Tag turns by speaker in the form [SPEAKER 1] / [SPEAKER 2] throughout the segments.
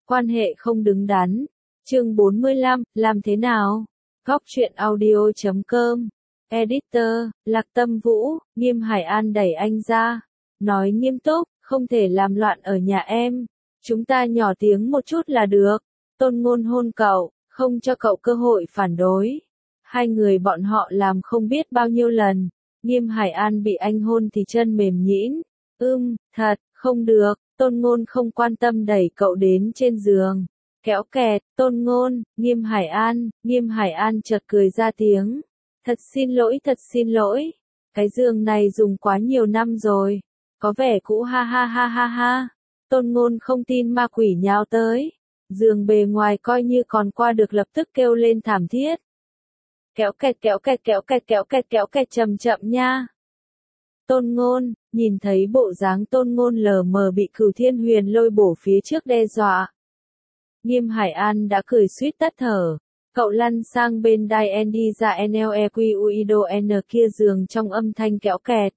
[SPEAKER 1] Quan hệ không đứng đắn. Chương 45, làm thế nào? Góc truyện audio.com. Editor, Lạc Tâm Vũ. Nghiêm Hải An đẩy anh ra. Nói nghiêm túc, không thể làm loạn ở nhà em. Chúng ta nhỏ tiếng một chút là được. Tôn Ngôn hôn cậu, không cho cậu cơ hội phản đối. Hai người bọn họ làm không biết bao nhiêu lần. Nghiêm Hải An bị anh hôn thì chân mềm nhũn. Thật, không được. Tôn Ngôn không quan tâm đẩy cậu đến trên giường. Kéo kẹt, Tôn Ngôn, Nghiêm Hải An chợt cười ra tiếng. Thật xin lỗi. Cái giường này dùng quá nhiều năm rồi. Có vẻ cũ ha ha ha ha ha. Tôn Ngôn không tin ma quỷ nhào tới. Giường bề ngoài coi như còn qua được lập tức kêu lên thảm thiết. Kéo kẹt chậm chậm nha. Tôn Ngôn, nhìn thấy bộ dáng Tôn Ngôn lờ mờ bị Cửu Thiên Huyền lôi bổ phía trước đe dọa. Nghiêm Hải An đã cười suýt tắt thở. Cậu lăn sang bên đai đi ra NLEQUIDO N kia giường trong âm thanh kéo kẹt.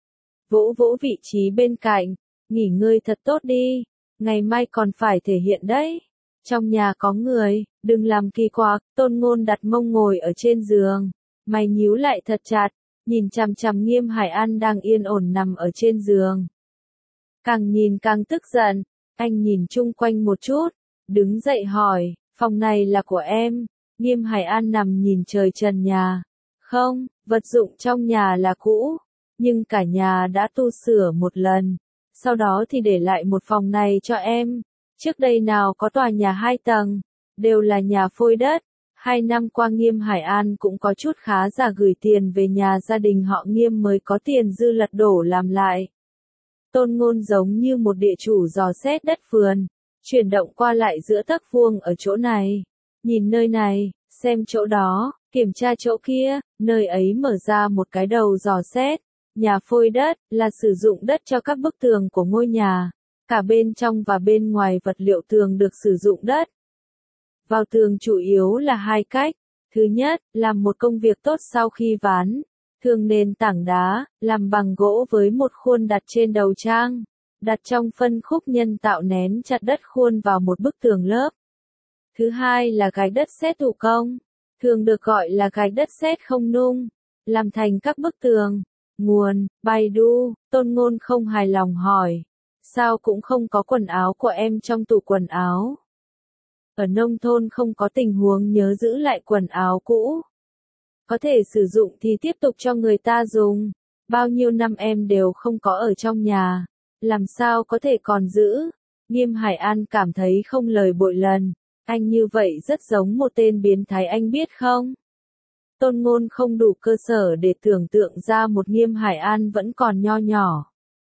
[SPEAKER 1] Vỗ vỗ vị trí bên cạnh. Nghỉ ngơi thật tốt đi. Ngày mai còn phải thể hiện đấy. Trong nhà có người, đừng làm kỳ quặc. Tôn Ngôn đặt mông ngồi ở trên giường. Mày nhíu lại thật chặt. Nhìn chằm chằm Nghiêm Hải An đang yên ổn nằm ở trên giường. Càng nhìn càng tức giận. Anh nhìn chung quanh một chút. Đứng dậy hỏi, phòng này là của em. Nghiêm Hải An nằm nhìn trời trần nhà. Không, vật dụng trong nhà là cũ. Nhưng cả nhà đã tu sửa một lần. Sau đó thì để lại một phòng này cho em. Trước đây nào có tòa nhà 2 tầng. Đều là nhà phôi đất. 2 năm qua Nghiêm Hải An cũng có chút khá giả gửi tiền về nhà gia đình họ Nghiêm mới có tiền dư lật đổ làm lại. Tôn Ngôn giống như một địa chủ dò xét đất vườn. Chuyển động qua lại giữa tấc vuông ở chỗ này. Nhìn nơi này, xem chỗ đó, kiểm tra chỗ kia, nơi ấy mở ra một cái đầu dò xét. Nhà phôi đất, là sử dụng đất cho các bức tường của ngôi nhà. Cả bên trong và bên ngoài vật liệu tường được sử dụng đất. Vào tường chủ yếu là 2 cách. Thứ nhất, làm một công việc tốt sau khi ván. Thường nền tảng đá, làm bằng gỗ với một khuôn đặt trên đầu trang. Đặt trong phân khúc nhân tạo nén chặt đất khuôn vào một bức tường lớp. Thứ hai là gạch đất sét thủ công. Thường được gọi là gạch đất sét không nung. Làm thành các bức tường. Nguồn, Baidu. Tôn Ngôn không hài lòng hỏi. Sao cũng không có quần áo của em trong tủ quần áo? Ở nông thôn không có tình huống nhớ giữ lại quần áo cũ. Có thể sử dụng thì tiếp tục cho người ta dùng. Bao nhiêu năm em đều không có ở trong nhà. Làm sao có thể còn giữ? Nghiêm Hải An cảm thấy không lời bội lần. Anh như vậy rất giống một tên biến thái anh biết không? Tôn Ngôn không đủ cơ sở để tưởng tượng ra một Nghiêm Hải An vẫn còn nho nhỏ.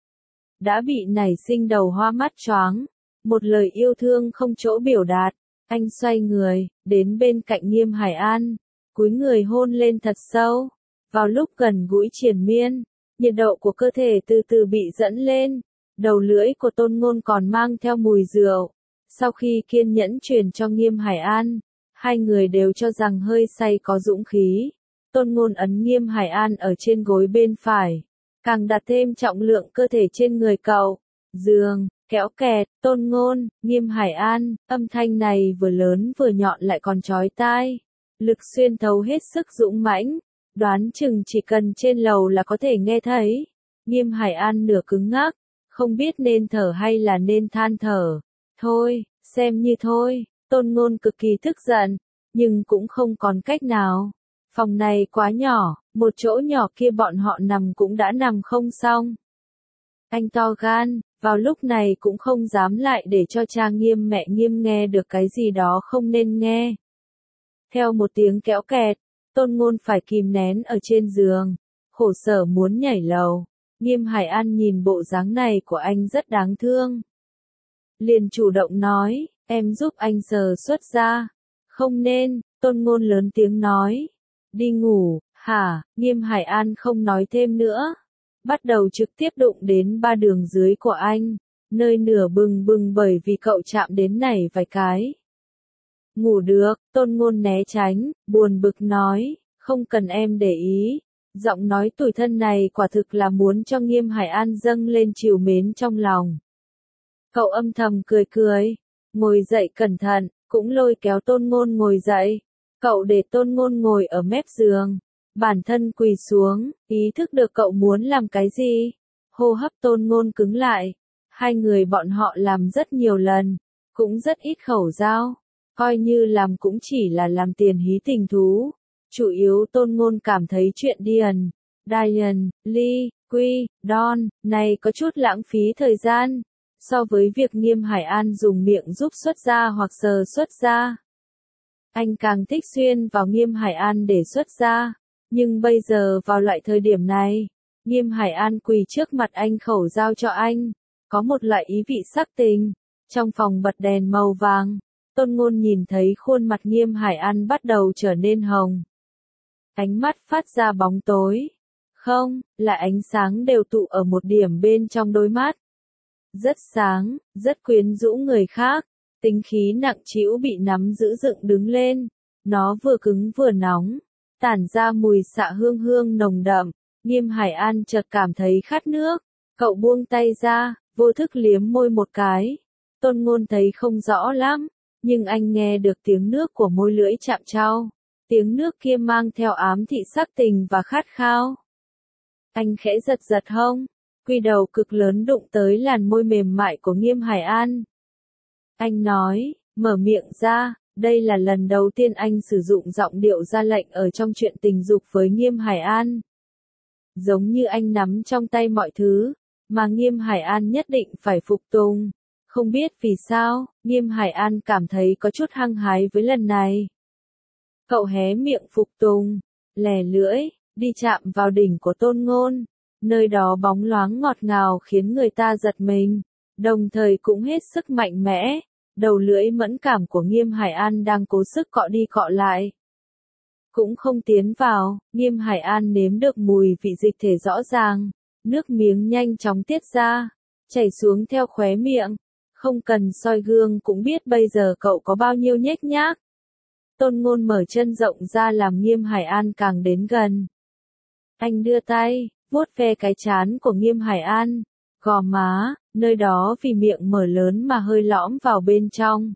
[SPEAKER 1] Đã bị nảy sinh đầu hoa mắt choáng. Một lời yêu thương không chỗ biểu đạt. Anh xoay người, đến bên cạnh Nghiêm Hải An. Cúi người hôn lên thật sâu. Vào lúc gần gũi triền miên, nhiệt độ của cơ thể từ từ bị dẫn lên. Đầu lưỡi của Tôn Ngôn còn mang theo mùi rượu. Sau khi kiên nhẫn truyền cho Nghiêm Hải An, hai người đều cho rằng hơi say có dũng khí. Tôn Ngôn ấn Nghiêm Hải An ở trên gối bên phải, càng đặt thêm trọng lượng cơ thể trên người cậu. Giường, kéo kẹt, Tôn Ngôn, Nghiêm Hải An, âm thanh này vừa lớn vừa nhọn lại còn chói tai. Lực xuyên thấu hết sức dũng mãnh, đoán chừng chỉ cần trên lầu là có thể nghe thấy. Nghiêm Hải An nửa cứng ngắc, không biết nên thở hay là nên than thở. Thôi, xem như thôi. Tôn Ngôn cực kỳ tức giận, nhưng cũng không còn cách nào. Phòng này quá nhỏ, một chỗ nhỏ kia bọn họ nằm cũng đã nằm không xong. Anh to gan, vào lúc này cũng không dám lại để cho cha Nghiêm mẹ Nghiêm nghe được cái gì đó không nên nghe. Theo một tiếng kéo kẹt, Tôn Ngôn phải kìm nén ở trên giường, khổ sở muốn nhảy lầu. Nghiêm Hải An nhìn bộ dáng này của anh rất đáng thương. Liền chủ động nói, em giúp anh sờ xuất ra. Không nên, Tôn Ngôn lớn tiếng nói. Đi ngủ, hả? Nghiêm Hải An không nói thêm nữa. Bắt đầu trực tiếp đụng đến 3 đường dưới của anh, nơi nửa bừng bừng bởi vì cậu chạm đến nảy vài cái. Ngủ được, Tôn Ngôn né tránh, buồn bực nói, không cần em để ý. Giọng nói tủi thân này quả thực là muốn cho Nghiêm Hải An dâng lên trìu mến trong lòng. Cậu âm thầm cười cười, ngồi dậy cẩn thận, cũng lôi kéo Tôn Ngôn ngồi dậy. Cậu để Tôn Ngôn ngồi ở mép giường, bản thân quỳ xuống, ý thức được cậu muốn làm cái gì. Hô hấp Tôn Ngôn cứng lại, hai người bọn họ làm rất nhiều lần, cũng rất ít khẩu giao, coi như làm cũng chỉ là làm tiền hí tình thú. Chủ yếu Tôn Ngôn cảm thấy chuyện Diane, Lee, Quy, Don, này có chút lãng phí thời gian, so với việc Nghiêm Hải An dùng miệng giúp xuất gia hoặc sờ xuất gia. Anh càng thích xuyên vào Nghiêm Hải An để xuất gia, nhưng bây giờ vào loại thời điểm này, Nghiêm Hải An quỳ trước mặt anh khẩu giao cho anh, có một loại ý vị sắc tình. Trong phòng bật đèn màu vàng, Tôn Ngôn nhìn thấy khuôn mặt Nghiêm Hải An bắt đầu trở nên hồng. Ánh mắt phát ra bóng tối. Không, là ánh sáng đều tụ ở một điểm bên trong đôi mắt. Rất sáng, rất quyến rũ người khác, tính khí nặng trĩu bị nắm giữ dựng đứng lên. Nó vừa cứng vừa nóng, tản ra mùi xạ hương hương nồng đậm. Nghiêm Hải An chợt cảm thấy khát nước, cậu buông tay ra, vô thức liếm môi một cái. Tôn Ngôn thấy không rõ lắm, nhưng anh nghe được tiếng nước của môi lưỡi chạm trao. Tiếng nước kia mang theo ám thị sắc tình và khát khao. Anh khẽ giật giật hông, quy đầu cực lớn đụng tới làn môi mềm mại của Nghiêm Hải An. Anh nói, mở miệng ra, đây là lần đầu tiên anh sử dụng giọng điệu ra lệnh ở trong chuyện tình dục với Nghiêm Hải An. Giống như anh nắm trong tay mọi thứ, mà Nghiêm Hải An nhất định phải phục tùng. Không biết vì sao, Nghiêm Hải An cảm thấy có chút hăng hái với lần này. Cậu hé miệng phục tùng, lè lưỡi, đi chạm vào đỉnh của Tôn Ngôn. Nơi đó bóng loáng ngọt ngào khiến người ta giật mình, đồng thời cũng hết sức mạnh mẽ. Đầu lưỡi mẫn cảm của Nghiêm Hải An đang cố sức cọ đi cọ lại. Cũng không tiến vào, Nghiêm Hải An nếm được mùi vị dịch thể rõ ràng. Nước miếng nhanh chóng tiết ra, chảy xuống theo khóe miệng. Không cần soi gương cũng biết bây giờ cậu có bao nhiêu nhếch nhác. Tôn Ngôn mở chân rộng ra làm Nghiêm Hải An càng đến gần. Anh đưa tay, vuốt ve cái trán của Nghiêm Hải An, gò má, nơi đó vì miệng mở lớn mà hơi lõm vào bên trong.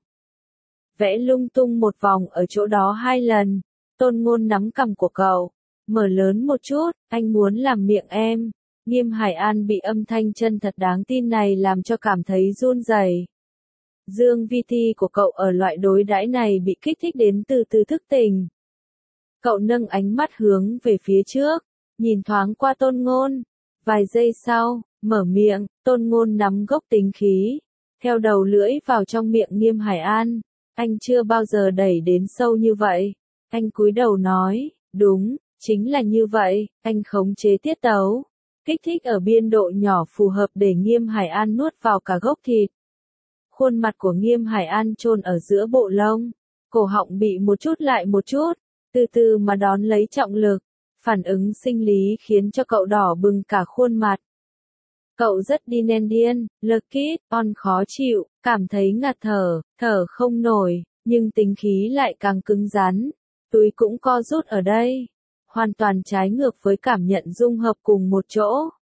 [SPEAKER 1] Vẽ lung tung một vòng ở chỗ đó 2 lần, Tôn Ngôn nắm cằm của cậu, mở lớn một chút, anh muốn làm miệng em. Nghiêm Hải An bị âm thanh chân thật đáng tin này làm cho cảm thấy run rẩy. Dương vi ti của cậu ở loại đối đãi này bị kích thích đến từ thức tỉnh. Cậu nâng ánh mắt hướng về phía trước, nhìn thoáng qua Tôn Ngôn. Vài giây sau, mở miệng, Tôn Ngôn nắm gốc tính khí, theo đầu lưỡi vào trong miệng Nghiêm Hải An. Anh chưa bao giờ đẩy đến sâu như vậy. Anh cúi đầu nói, đúng, chính là như vậy, anh khống chế tiết tấu. Kích thích ở biên độ nhỏ phù hợp để Nghiêm Hải An nuốt vào cả gốc thịt. Khuôn mặt của Nghiêm Hải An chôn ở giữa bộ lông, cổ họng bị một chút lại một chút, từ từ mà đón lấy trọng lực. Phản ứng sinh lý khiến cho cậu đỏ bừng cả khuôn mặt. Cậu rất điên, lực kít, khó chịu, cảm thấy ngạt thở không nổi, nhưng tính khí lại càng cứng rắn. Túi cũng co rút ở đây. Hoàn toàn trái ngược với cảm nhận dung hợp cùng một chỗ.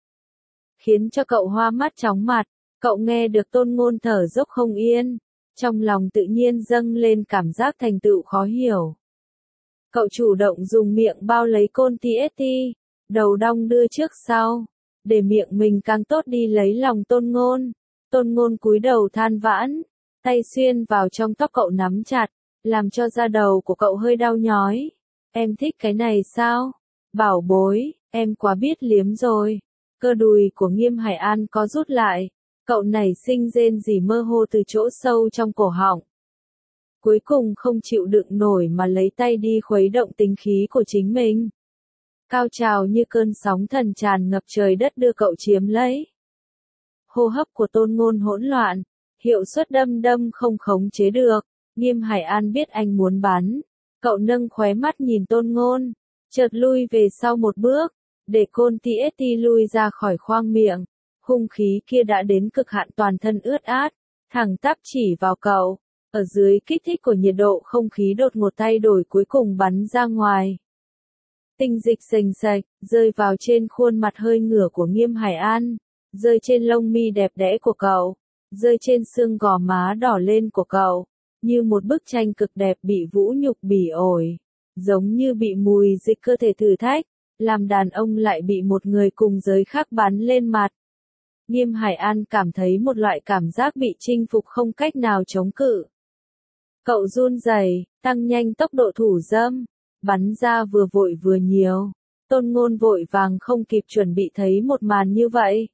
[SPEAKER 1] Khiến cho cậu hoa mắt chóng mặt, cậu nghe được Tôn Ngôn thở dốc không yên. Trong lòng tự nhiên dâng lên cảm giác thành tựu khó hiểu. Cậu chủ động dùng miệng bao lấy côn TST, đầu đong đưa trước sau, để miệng mình càng tốt đi lấy lòng Tôn Ngôn. Tôn Ngôn cúi đầu than vãn, tay xuyên vào trong tóc cậu nắm chặt, làm cho da đầu của cậu hơi đau nhói. Em thích cái này sao? Bảo bối, em quá biết liếm rồi. Cơ đùi của Nghiêm Hải An có rút lại, cậu nảy sinh rên rỉ mơ hồ từ chỗ sâu trong cổ họng. Cuối cùng không chịu đựng nổi mà lấy tay đi khuấy động tính khí của chính mình. Cao trào như cơn sóng thần tràn ngập trời đất đưa cậu chiếm lấy. Hô hấp của Tôn Ngôn hỗn loạn, hiệu suất đâm không khống chế được. Nghiêm Hải An biết anh muốn bắn. Cậu nâng khóe mắt nhìn Tôn Ngôn, chợt lui về sau một bước, để côn TST lui ra khỏi khoang miệng. Hung khí kia đã đến cực hạn, toàn thân ướt át, thẳng tắp chỉ vào cậu. Ở dưới kích thích của nhiệt độ không khí đột ngột thay đổi cuối cùng bắn ra ngoài. Tinh dịch sềnh sạch, rơi vào trên khuôn mặt hơi ngửa của Nghiêm Hải An, rơi trên lông mi đẹp đẽ của cậu, rơi trên xương gò má đỏ lên của cậu, như một bức tranh cực đẹp bị vũ nhục bỉ ổi, giống như bị mùi dịch cơ thể thử thách, làm đàn ông lại bị một người cùng giới khác bắn lên mặt. Nghiêm Hải An cảm thấy một loại cảm giác bị chinh phục không cách nào chống cự. Cậu run rẩy, tăng nhanh tốc độ thủ dâm, bắn ra vừa vội vừa nhiều. Tôn Ngôn vội vàng không kịp chuẩn bị thấy một màn như vậy.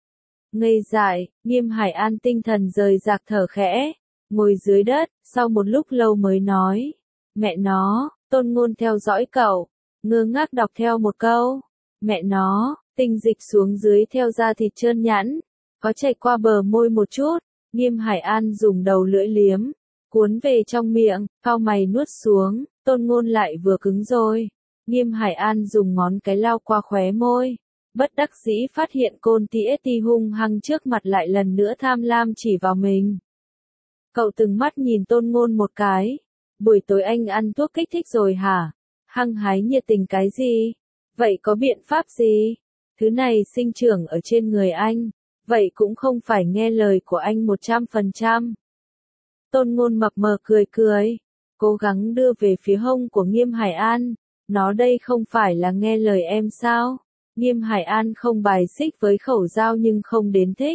[SPEAKER 1] Ngây dại, Nghiêm Hải An tinh thần rời rạc thở khẽ, ngồi dưới đất, sau một lúc lâu mới nói. Mẹ nó, Tôn Ngôn theo dõi cậu, ngơ ngác đọc theo một câu. Mẹ nó, tinh dịch xuống dưới theo da thịt trơn nhẵn, có chảy qua bờ môi một chút. Nghiêm Hải An dùng đầu lưỡi liếm, cuốn về trong miệng, cau mày nuốt xuống. Tôn Ngôn lại vừa cứng rồi. Nghiêm Hải An dùng ngón cái lau qua khóe môi, bất đắc dĩ phát hiện Côn Tieti hung hăng trước mặt lại lần nữa tham lam chỉ vào mình. Cậu từng mắt nhìn Tôn Ngôn một cái. Buổi tối anh ăn thuốc kích thích rồi hả? Hăng hái nhiệt tình cái gì? Vậy có biện pháp gì? Thứ này sinh trưởng ở trên người anh, vậy cũng không phải nghe lời của anh 100%. Tôn Ngôn mập mờ cười cười, cố gắng đưa về phía hông của Nghiêm Hải An. Nó đây không phải là nghe lời em sao? Nghiêm Hải An không bài xích với khẩu dao nhưng không đến thích.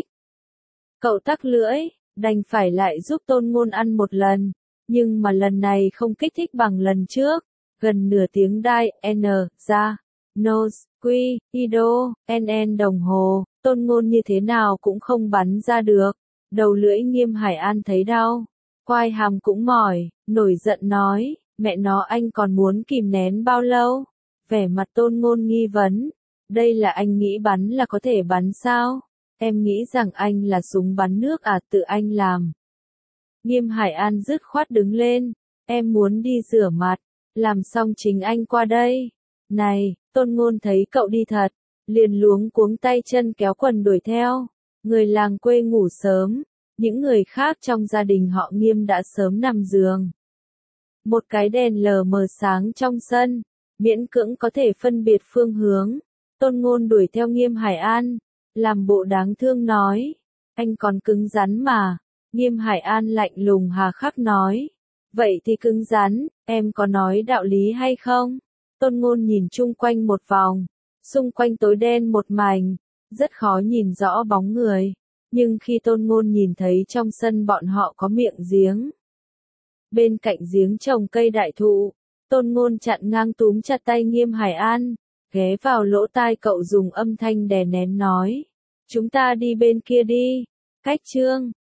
[SPEAKER 1] Cậu tắc lưỡi, đành phải lại giúp Tôn Ngôn ăn một lần, nhưng mà lần này không kích thích bằng lần trước. Gần nửa tiếng đai, N, ra, nose, quy, ido, NN đồng hồ, Tôn Ngôn như thế nào cũng không bắn ra được. Đầu lưỡi Nghiêm Hải An thấy đau, quai hàm cũng mỏi, nổi giận nói. Mẹ nó anh còn muốn kìm nén bao lâu? Vẻ mặt Tôn Ngôn nghi vấn. Đây là anh nghĩ bắn là có thể bắn sao? Em nghĩ rằng anh là súng bắn nước à, tự anh làm. Nghiêm Hải An dứt khoát đứng lên. Em muốn đi rửa mặt. Làm xong chính anh qua đây. Này, Tôn Ngôn thấy cậu đi thật, liền luống cuống tay chân kéo quần đuổi theo. Người làng quê ngủ sớm. Những người khác trong gia đình họ Nghiêm đã sớm nằm giường. Một cái đèn lờ mờ sáng trong sân, miễn cưỡng có thể phân biệt phương hướng. Tôn Ngôn đuổi theo Nghiêm Hải An, làm bộ đáng thương nói. Anh còn cứng rắn mà. Nghiêm Hải An lạnh lùng hà khắc nói. Vậy thì cứng rắn, em có nói đạo lý hay không? Tôn Ngôn nhìn chung quanh một vòng, xung quanh tối đen một mảnh, rất khó nhìn rõ bóng người. Nhưng khi Tôn Ngôn nhìn thấy trong sân bọn họ có miệng giếng. Bên cạnh giếng trồng cây đại thụ, Tôn Ngôn chặn ngang túm chặt tay Nghiêm Hải An, ghé vào lỗ tai cậu dùng âm thanh đè nén nói. Chúng ta đi bên kia đi. Cách chương